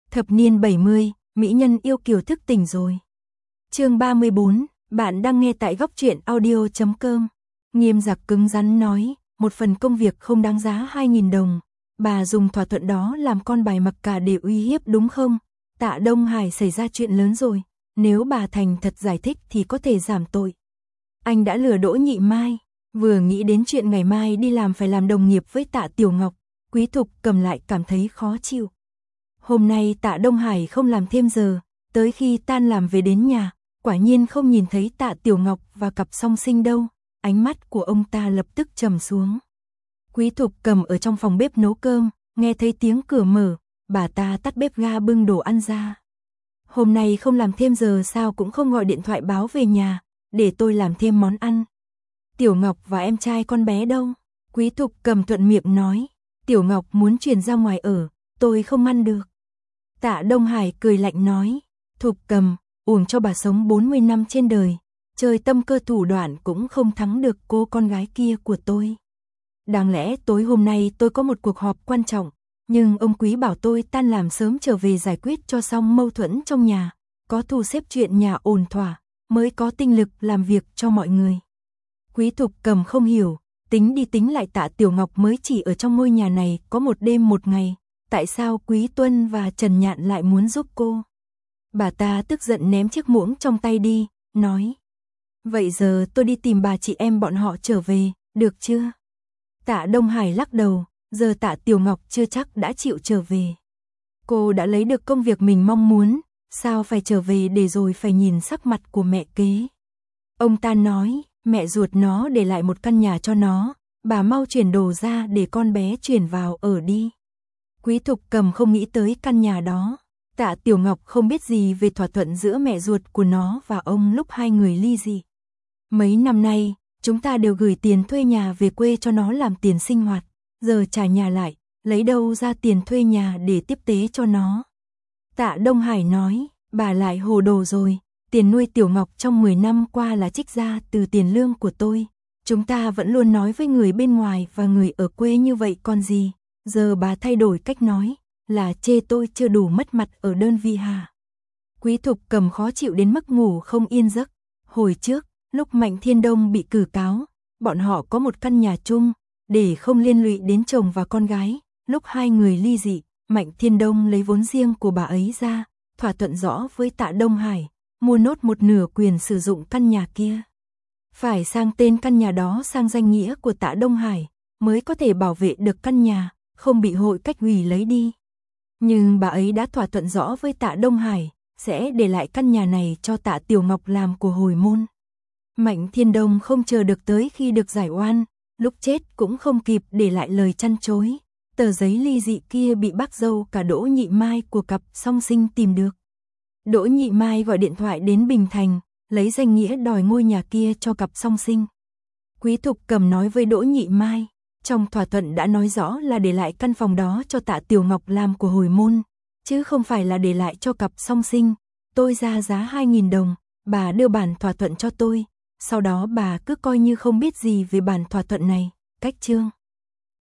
Thập niên 70, mỹ nhân yêu kiều thức tỉnh rồi. Chương 34, bạn đang nghe tại góc truyện audio.com. Nghiêm Giặc cứng rắn nói, một phần công việc không đáng giá 2.000 đồng. Bà dùng thỏa thuận đó làm con bài mặc cả để uy hiếp đúng không? Tạ Đông Hải xảy ra chuyện lớn rồi, nếu bà thành thật giải thích thì có thể giảm tội. Anh đã lừa Đỗ Nhị Mai, vừa nghĩ đến chuyện ngày mai đi làm phải làm đồng nghiệp với Tạ Tiểu Ngọc, Quý Thục Cầm lại cảm thấy khó chịu. Hôm nay Tạ Đông Hải không làm thêm giờ, tới khi tan làm về đến nhà, quả nhiên không nhìn thấy Tạ Tiểu Ngọc và cặp song sinh đâu, ánh mắt của ông ta lập tức trầm xuống. Quý Thục Cầm ở trong phòng bếp nấu cơm, nghe thấy tiếng cửa mở, bà ta tắt bếp ga bưng đồ ăn ra. Hôm nay không làm thêm giờ sao cũng không gọi điện thoại báo về nhà, để tôi làm thêm món ăn. Tiểu Ngọc và em trai con bé đâu? Quý Thục Cầm thuận miệng nói, Tiểu Ngọc muốn chuyển ra ngoài ở, tôi không ăn được. Tạ Đông Hải cười lạnh nói, Thục Cầm, uổng cho bà sống 40 năm trên đời, chơi tâm cơ thủ đoạn cũng không thắng được cô con gái kia của tôi. Đáng lẽ tối hôm nay tôi có một cuộc họp quan trọng, nhưng ông Quý bảo tôi tan làm sớm trở về giải quyết cho xong mâu thuẫn trong nhà, có thu xếp chuyện nhà ổn thỏa, mới có tinh lực làm việc cho mọi người. Quý Thục Cầm không hiểu, tính đi tính lại Tạ Tiểu Ngọc mới chỉ ở trong ngôi nhà này có một đêm một ngày, tại sao Quý Tuân và Trần Nhạn lại muốn giúp cô? Bà ta tức giận ném chiếc muỗng trong tay đi, nói, vậy giờ tôi đi tìm bà chị em bọn họ trở về, được chưa? Tạ Đông Hải lắc đầu, giờ Tạ Tiểu Ngọc chưa chắc đã chịu trở về. Cô đã lấy được công việc mình mong muốn, sao phải trở về để rồi phải nhìn sắc mặt của mẹ kế. Ông ta nói, mẹ ruột nó để lại một căn nhà cho nó, bà mau chuyển đồ ra để con bé chuyển vào ở đi. Quý Thục Cầm không nghĩ tới căn nhà đó. Tạ Tiểu Ngọc không biết gì về thỏa thuận giữa mẹ ruột của nó và ông lúc hai người ly dị. Mấy năm nay, chúng ta đều gửi tiền thuê nhà về quê cho nó làm tiền sinh hoạt, giờ trả nhà lại, lấy đâu ra tiền thuê nhà để tiếp tế cho nó. Tạ Đông Hải nói, bà lại hồ đồ rồi, tiền nuôi Tiểu Ngọc trong 10 năm qua là trích ra từ tiền lương của tôi. Chúng ta vẫn luôn nói với người bên ngoài và người ở quê như vậy còn gì, giờ bà thay đổi cách nói, là chê tôi chưa đủ mất mặt ở đơn vị hả? Quý Thục Cầm khó chịu đến mức ngủ không yên giấc. Hồi trước, lúc Mạnh Thiên Đông bị cử cáo, bọn họ có một căn nhà chung, để không liên lụy đến chồng và con gái. Lúc hai người ly dị, Mạnh Thiên Đông lấy vốn riêng của bà ấy ra, thỏa thuận rõ với Tạ Đông Hải, mua nốt một nửa quyền sử dụng căn nhà kia. Phải sang tên căn nhà đó sang danh nghĩa của Tạ Đông Hải, mới có thể bảo vệ được căn nhà, không bị hội cách ủy lấy đi. Nhưng bà ấy đã thỏa thuận rõ với Tạ Đông Hải, sẽ để lại căn nhà này cho Tạ Tiểu Ngọc làm của hồi môn. Mạnh Thiên Đông không chờ được tới khi được giải oan, lúc chết cũng không kịp để lại lời chăn chối. Tờ giấy ly dị kia bị bác dâu cả Đỗ Nhị Mai của cặp song sinh tìm được. Đỗ Nhị Mai gọi điện thoại đến Bình Thành, lấy danh nghĩa đòi ngôi nhà kia cho cặp song sinh. Quý Thục Cầm nói với Đỗ Nhị Mai, trong thỏa thuận đã nói rõ là để lại căn phòng đó cho Tạ Tiểu Ngọc làm của hồi môn, chứ không phải là để lại cho cặp song sinh. Tôi ra giá 2.000 đồng, bà đưa bản thỏa thuận cho tôi, sau đó bà cứ coi như không biết gì về bản thỏa thuận này, cách chương.